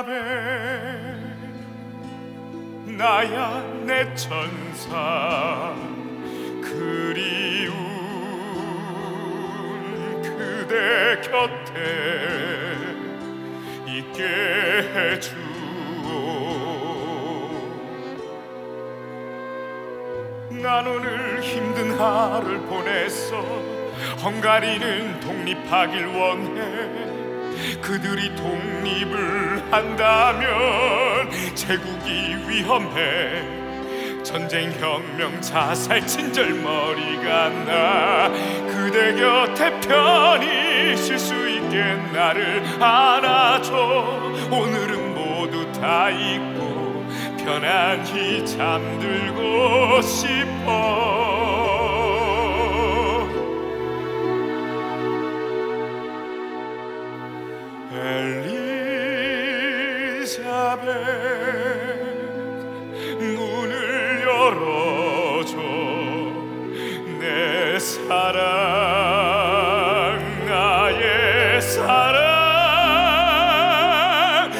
나야 내 천사 그리운 그대 곁에 있게 해주오. 난 오늘 힘든 하루를 보냈어. 헝가리는 독립하길 원해. 그들이 독립을 한다면 제국이 위험해. 전쟁, 혁명, 자살, 친절머리가 나. 그대 곁에 편히 쉴 수 있게 나를 안아줘. 오늘은 모두 다 잊고 편안히 잠들고 싶어. 엘리자벳 문을 열어줘. 내 사랑 나의 사랑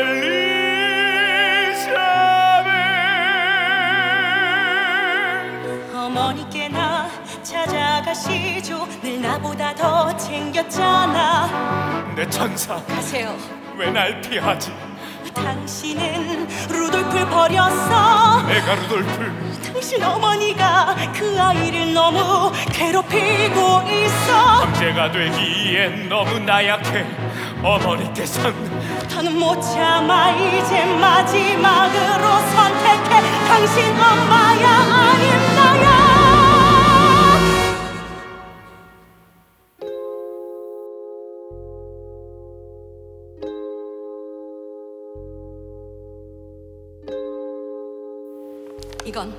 엘리자벳. 어머니께 나 찾아가시죠. 늘 나보다 더 챙겼잖아. 내 천사 가세요. 왜 날 피하지? 당신은 루돌프를 버렸어. 내가 루돌프. 당신 어머니가 그 아이를 너무 괴롭히고 있어. 형제가 되기엔 너무 나약해. 어머니께선 더는 못 참아. 이제 마지막으로 선택해. 당신 엄마야 아님 나야. 이건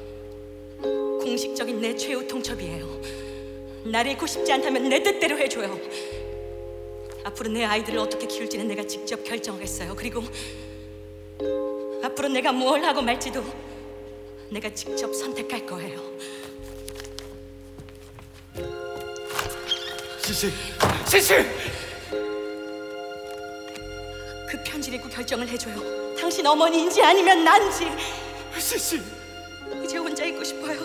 공식적인 내 최후 통첩이에요. 나를 잃고 싶지 않다면 내 뜻대로 해줘요. 앞으로 내 아이들을 어떻게 키울지는 내가 직접 결정하겠어요. 그리고 앞으로 내가 뭘 하고 말지도 내가 직접 선택할 거예요. 시시. 그 편지를 읽고 결정을 해줘요. 당신 어머니인지 아니면 난지. 시시. 이제 혼자 있고 싶어요.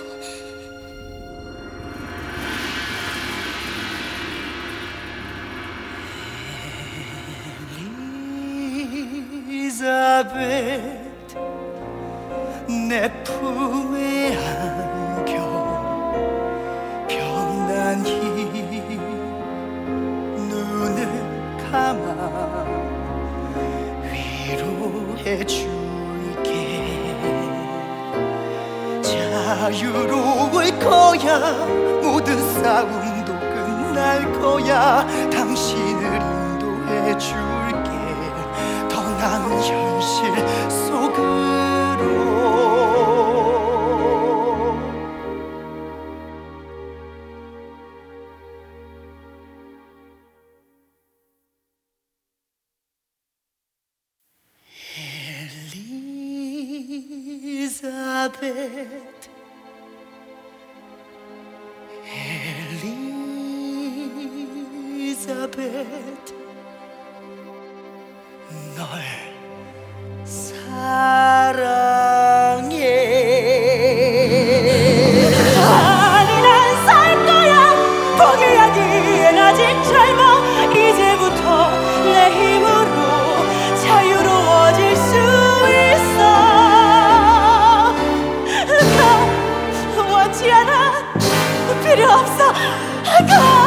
엘리자벳 내 품에 안겨 편안히 눈을 감아 위로해 줄게. 자유로울 거야. 모든 싸움도 끝날 거야. 당신을 인도해 줄게. 더 나은 현실 속으로. 엘리자벳 엘리자벳 널 사랑해. 아니 난 살 거야. 포기하기엔 아직 젊어. 이제부터 내 힘으로 자유로워질 수 있어. 가 원치 않아. 필요 없어. 가.